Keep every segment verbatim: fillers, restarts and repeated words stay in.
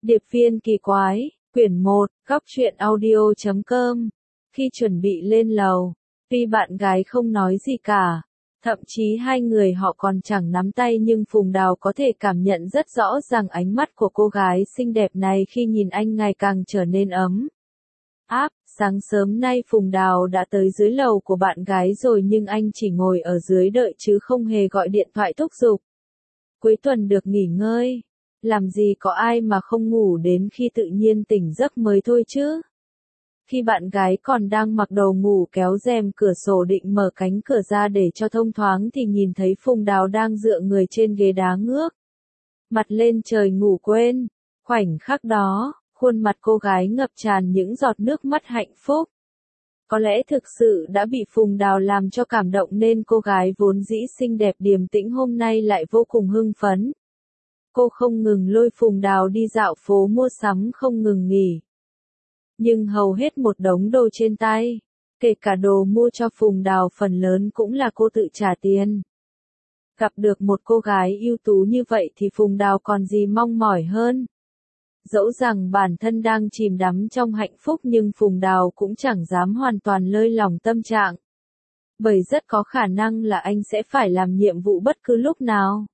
Điệp viên kỳ quái, quyển một, góc truyện audio chấm com. Khi chuẩn bị lên lầu, tuy bạn gái không nói gì cả, thậm chí hai người họ còn chẳng nắm tay, nhưng Phùng Đào có thể cảm nhận rất rõ ràng ánh mắt của cô gái xinh đẹp này khi nhìn anh ngày càng trở nên ấm áp. Sáng sớm nay Phùng Đào đã tới dưới lầu của bạn gái rồi, nhưng anh chỉ ngồi ở dưới đợi chứ không hề gọi điện thoại thúc giục. Cuối tuần được nghỉ ngơi, làm gì có ai mà không ngủ đến khi tự nhiên tỉnh giấc mới thôi chứ. Khi bạn gái còn đang mặc đồ ngủ kéo rèm cửa sổ định mở cánh cửa ra để cho thông thoáng thì nhìn thấy Phùng Đào đang dựa người trên ghế đá ngước mặt lên trời ngủ quên. Khoảnh khắc đó, khuôn mặt cô gái ngập tràn những giọt nước mắt hạnh phúc. Có lẽ thực sự đã bị Phùng Đào làm cho cảm động nên cô gái vốn dĩ xinh đẹp điềm tĩnh hôm nay lại vô cùng hưng phấn. Cô không ngừng lôi Phùng Đào đi dạo phố mua sắm không ngừng nghỉ. Nhưng hầu hết một đống đồ trên tay, kể cả đồ mua cho Phùng Đào phần lớn cũng là cô tự trả tiền. Gặp được một cô gái ưu tú như vậy thì Phùng Đào còn gì mong mỏi hơn. Dẫu rằng bản thân đang chìm đắm trong hạnh phúc nhưng Phùng Đào cũng chẳng dám hoàn toàn lơi lỏng tâm trạng. Bởi rất có khả năng là anh sẽ phải làm nhiệm vụ bất cứ lúc nào.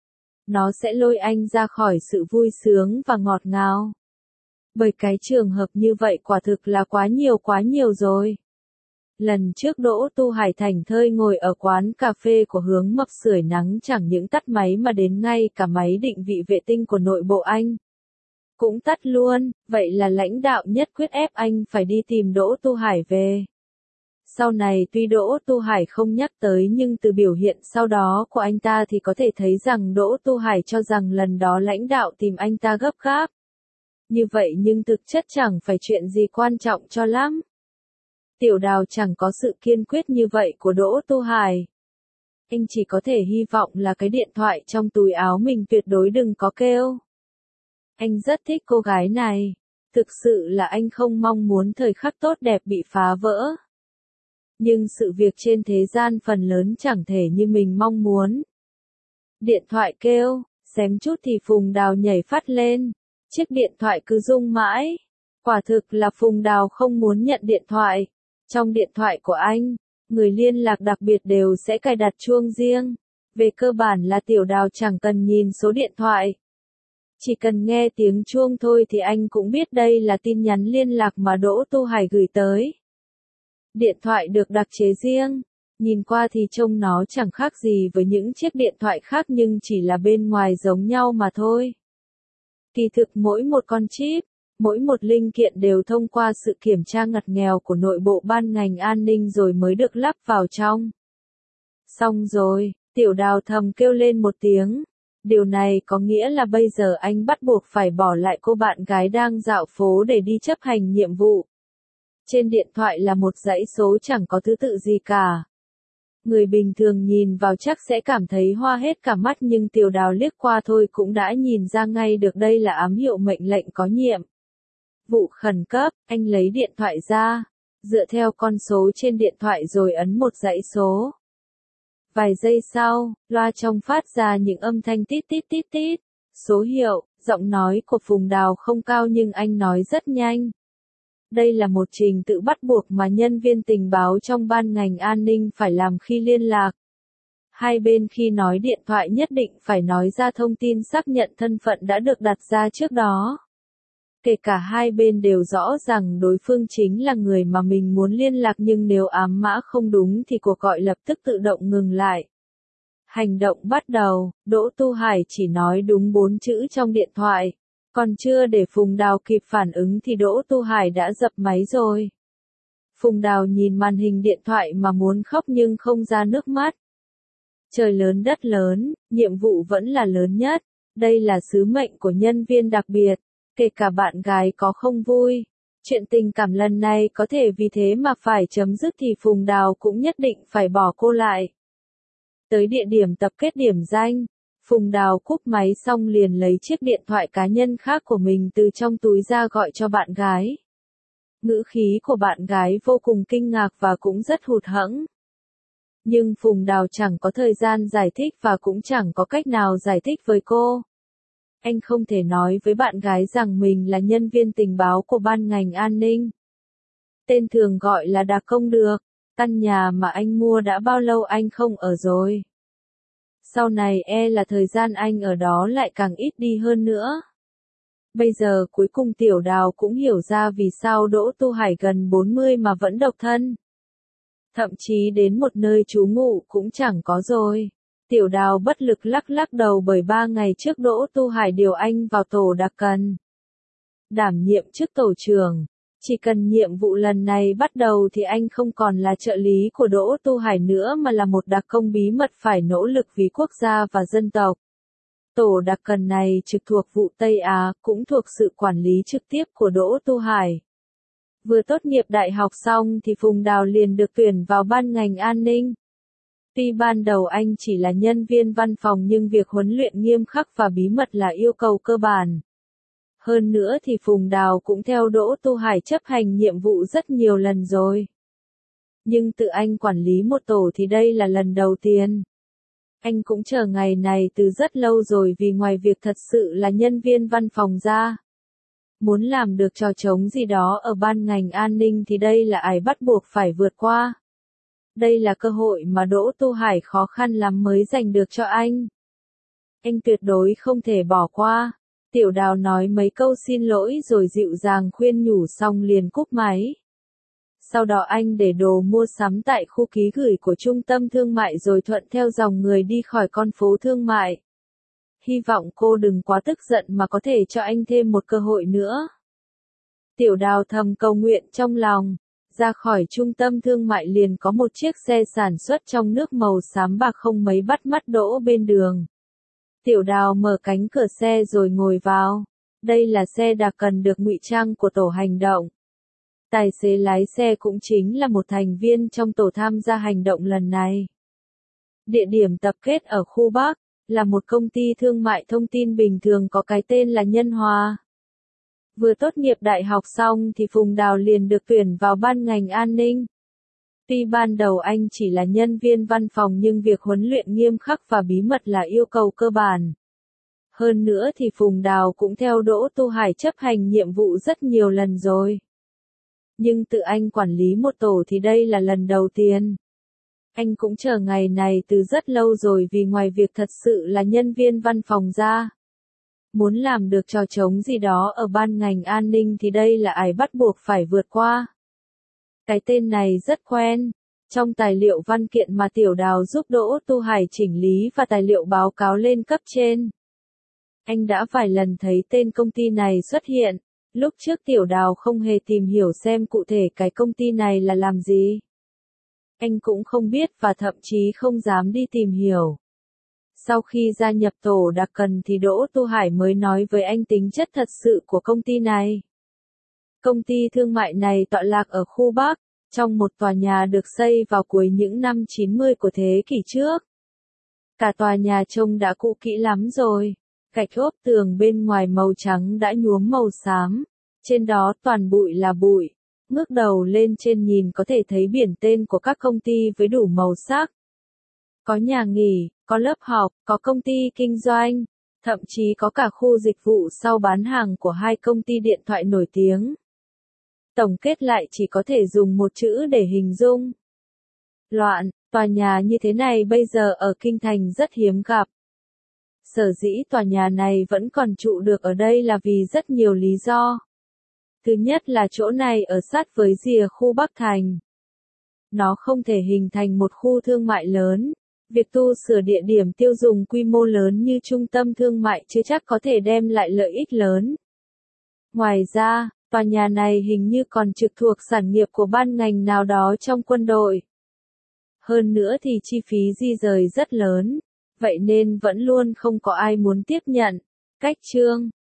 Nó sẽ lôi anh ra khỏi sự vui sướng và ngọt ngào. Bởi cái trường hợp như vậy quả thực là quá nhiều quá nhiều rồi. Lần trước Đỗ Tu Hải thảnh thơi ngồi ở quán cà phê của Hướng Mập sưởi nắng, chẳng những tắt máy mà đến ngay cả máy định vị vệ tinh của nội bộ anh cũng tắt luôn. Vậy là lãnh đạo nhất quyết ép anh phải đi tìm Đỗ Tu Hải về. Sau này tuy Đỗ Tu Hải không nhắc tới nhưng từ biểu hiện sau đó của anh ta thì có thể thấy rằng Đỗ Tu Hải cho rằng lần đó lãnh đạo tìm anh ta gấp gáp. Như vậy nhưng thực chất chẳng phải chuyện gì quan trọng cho lắm. Tiểu Đào chẳng có sự kiên quyết như vậy của Đỗ Tu Hải. Anh chỉ có thể hy vọng là cái điện thoại trong túi áo mình tuyệt đối đừng có kêu. Anh rất thích cô gái này. Thực sự là anh không mong muốn thời khắc tốt đẹp bị phá vỡ. Nhưng sự việc trên thế gian phần lớn chẳng thể như mình mong muốn. Điện thoại kêu, xém chút thì Phùng Đào nhảy phát lên. Chiếc điện thoại cứ rung mãi. Quả thực là Phùng Đào không muốn nhận điện thoại. Trong điện thoại của anh, người liên lạc đặc biệt đều sẽ cài đặt chuông riêng. Về cơ bản là Tiểu Đào chẳng cần nhìn số điện thoại. Chỉ cần nghe tiếng chuông thôi thì anh cũng biết đây là tin nhắn liên lạc mà Đỗ Tu Hải gửi tới. Điện thoại được đặc chế riêng. Nhìn qua thì trông nó chẳng khác gì với những chiếc điện thoại khác nhưng chỉ là bên ngoài giống nhau mà thôi. Kỳ thực mỗi một con chip, mỗi một linh kiện đều thông qua sự kiểm tra ngặt nghèo của nội bộ ban ngành an ninh rồi mới được lắp vào trong. Xong rồi, Tiểu Đào thầm kêu lên một tiếng. Điều này có nghĩa là bây giờ anh bắt buộc phải bỏ lại cô bạn gái đang dạo phố để đi chấp hành nhiệm vụ. Trên điện thoại là một dãy số chẳng có thứ tự gì cả. Người bình thường nhìn vào chắc sẽ cảm thấy hoa hết cả mắt nhưng Tiểu Đào liếc qua thôi cũng đã nhìn ra ngay được đây là ám hiệu mệnh lệnh có nhiệm vụ khẩn cấp. Anh lấy điện thoại ra, dựa theo con số trên điện thoại rồi ấn một dãy số. Vài giây sau, loa trong phát ra những âm thanh tít tít tít tít. Số hiệu, giọng nói của Phùng Đào không cao nhưng anh nói rất nhanh. Đây là một trình tự bắt buộc mà nhân viên tình báo trong ban ngành an ninh phải làm khi liên lạc. Hai bên khi nói điện thoại nhất định phải nói ra thông tin xác nhận thân phận đã được đặt ra trước đó. Kể cả hai bên đều rõ rằng đối phương chính là người mà mình muốn liên lạc nhưng nếu ám mã không đúng thì cuộc gọi lập tức tự động ngừng lại. Hành động bắt đầu, Đỗ Tu Hải chỉ nói đúng bốn chữ trong điện thoại. Còn chưa để Phùng Đào kịp phản ứng thì Đỗ Tu Hải đã dập máy rồi. Phùng Đào nhìn màn hình điện thoại mà muốn khóc nhưng không ra nước mắt. Trời lớn đất lớn, nhiệm vụ vẫn là lớn nhất. Đây là sứ mệnh của nhân viên đặc biệt. Kể cả bạn gái có không vui. Chuyện tình cảm lần này có thể vì thế mà phải chấm dứt thì Phùng Đào cũng nhất định phải bỏ cô lại. Tới địa điểm tập kết điểm danh. Phùng Đào cúp máy xong liền lấy chiếc điện thoại cá nhân khác của mình từ trong túi ra gọi cho bạn gái. Ngữ khí của bạn gái vô cùng kinh ngạc và cũng rất hụt hẫng. Nhưng Phùng Đào chẳng có thời gian giải thích và cũng chẳng có cách nào giải thích với cô. Anh không thể nói với bạn gái rằng mình là nhân viên tình báo của ban ngành an ninh. Tên thường gọi là đặc công được. Căn nhà mà anh mua đã bao lâu anh không ở rồi? Sau này e là thời gian anh ở đó lại càng ít đi hơn nữa. Bây giờ cuối cùng Tiểu Đào cũng hiểu ra vì sao Đỗ Tu Hải gần bốn mươi mà vẫn độc thân. Thậm chí đến một nơi trú ngụ cũng chẳng có rồi. Tiểu Đào bất lực lắc lắc đầu bởi ba ngày trước Đỗ Tu Hải điều anh vào tổ đặc cần. Đảm nhiệm chức tổ trưởng. Chỉ cần nhiệm vụ lần này bắt đầu thì anh không còn là trợ lý của Đỗ Tu Hải nữa mà là một đặc công bí mật phải nỗ lực vì quốc gia và dân tộc. Tổ đặc cần này trực thuộc vụ Tây Á, cũng thuộc sự quản lý trực tiếp của Đỗ Tu Hải. Vừa tốt nghiệp đại học xong thì Phùng Đào liền được tuyển vào ban ngành an ninh. Tuy ban đầu anh chỉ là nhân viên văn phòng nhưng việc huấn luyện nghiêm khắc và bí mật là yêu cầu cơ bản. Hơn nữa thì Phùng Đào cũng theo Đỗ Tu Hải chấp hành nhiệm vụ rất nhiều lần rồi. Nhưng tự anh quản lý một tổ thì đây là lần đầu tiên. Anh cũng chờ ngày này từ rất lâu rồi vì ngoài việc thật sự là nhân viên văn phòng ra. Muốn làm được trò trống gì đó ở ban ngành an ninh thì đây là ải bắt buộc phải vượt qua. Đây là cơ hội mà Đỗ Tu Hải khó khăn lắm mới giành được cho anh. Anh tuyệt đối không thể bỏ qua. Tiểu Đào nói mấy câu xin lỗi rồi dịu dàng khuyên nhủ xong liền cúp máy. Sau đó anh để đồ mua sắm tại khu ký gửi của trung tâm thương mại rồi thuận theo dòng người đi khỏi con phố thương mại. Hy vọng cô đừng quá tức giận mà có thể cho anh thêm một cơ hội nữa. Tiểu Đào thầm cầu nguyện trong lòng. Ra khỏi trung tâm thương mại liền có một chiếc xe sản xuất trong nước màu xám bạc không mấy bắt mắt đỗ bên đường. Tiểu Đào mở cánh cửa xe rồi ngồi vào. Đây là xe đặc cần được ngụy trang của tổ hành động. Tài xế lái xe cũng chính là một thành viên trong tổ tham gia hành động lần này. Địa điểm tập kết ở khu Bắc, là một công ty thương mại thông tin bình thường có cái tên là Nhân Hòa. Vừa tốt nghiệp đại học xong thì Phùng Đào liền được tuyển vào ban ngành an ninh. Tuy ban đầu anh chỉ là nhân viên văn phòng nhưng việc huấn luyện nghiêm khắc và bí mật là yêu cầu cơ bản. Hơn nữa thì Phùng Đào cũng theo Đỗ Tu Hải chấp hành nhiệm vụ rất nhiều lần rồi. Nhưng tự anh quản lý một tổ thì đây là lần đầu tiên. Anh cũng chờ ngày này từ rất lâu rồi vì ngoài việc thật sự là nhân viên văn phòng ra. Muốn làm được trò trống gì đó ở ban ngành an ninh thì đây là ải bắt buộc phải vượt qua. Cái tên này rất quen. Trong tài liệu văn kiện mà Tiểu Đào giúp Đỗ Tu Hải chỉnh lý và tài liệu báo cáo lên cấp trên. Anh đã vài lần thấy tên công ty này xuất hiện. Lúc trước Tiểu Đào không hề tìm hiểu xem cụ thể cái công ty này là làm gì. Anh cũng không biết và thậm chí không dám đi tìm hiểu. Sau khi gia nhập tổ đặc cần thì Đỗ Tu Hải mới nói với anh tính chất thật sự của công ty này. Công ty thương mại này tọa lạc ở khu Bắc, trong một tòa nhà được xây vào cuối những năm chín mươi của thế kỷ trước. Cả tòa nhà trông đã cũ kỹ lắm rồi. Gạch ốp tường bên ngoài màu trắng đã nhuốm màu xám. Trên đó toàn bụi là bụi. Ngước đầu lên trên nhìn có thể thấy biển tên của các công ty với đủ màu sắc. Có nhà nghỉ, có lớp học, có công ty kinh doanh, thậm chí có cả khu dịch vụ sau bán hàng của hai công ty điện thoại nổi tiếng. Tổng kết lại chỉ có thể dùng một chữ để hình dung. Loạn, tòa nhà như thế này bây giờ ở Kinh Thành rất hiếm gặp. Sở dĩ tòa nhà này vẫn còn trụ được ở đây là vì rất nhiều lý do. Thứ nhất là chỗ này ở sát với rìa khu Bắc Thành. Nó không thể hình thành một khu thương mại lớn. Việc tu sửa địa điểm tiêu dùng quy mô lớn như trung tâm thương mại chưa chắc có thể đem lại lợi ích lớn. Ngoài ra, tòa nhà này hình như còn trực thuộc sản nghiệp của ban ngành nào đó trong quân đội. Hơn nữa thì chi phí di rời rất lớn, vậy nên vẫn luôn không có ai muốn tiếp nhận. Cách chương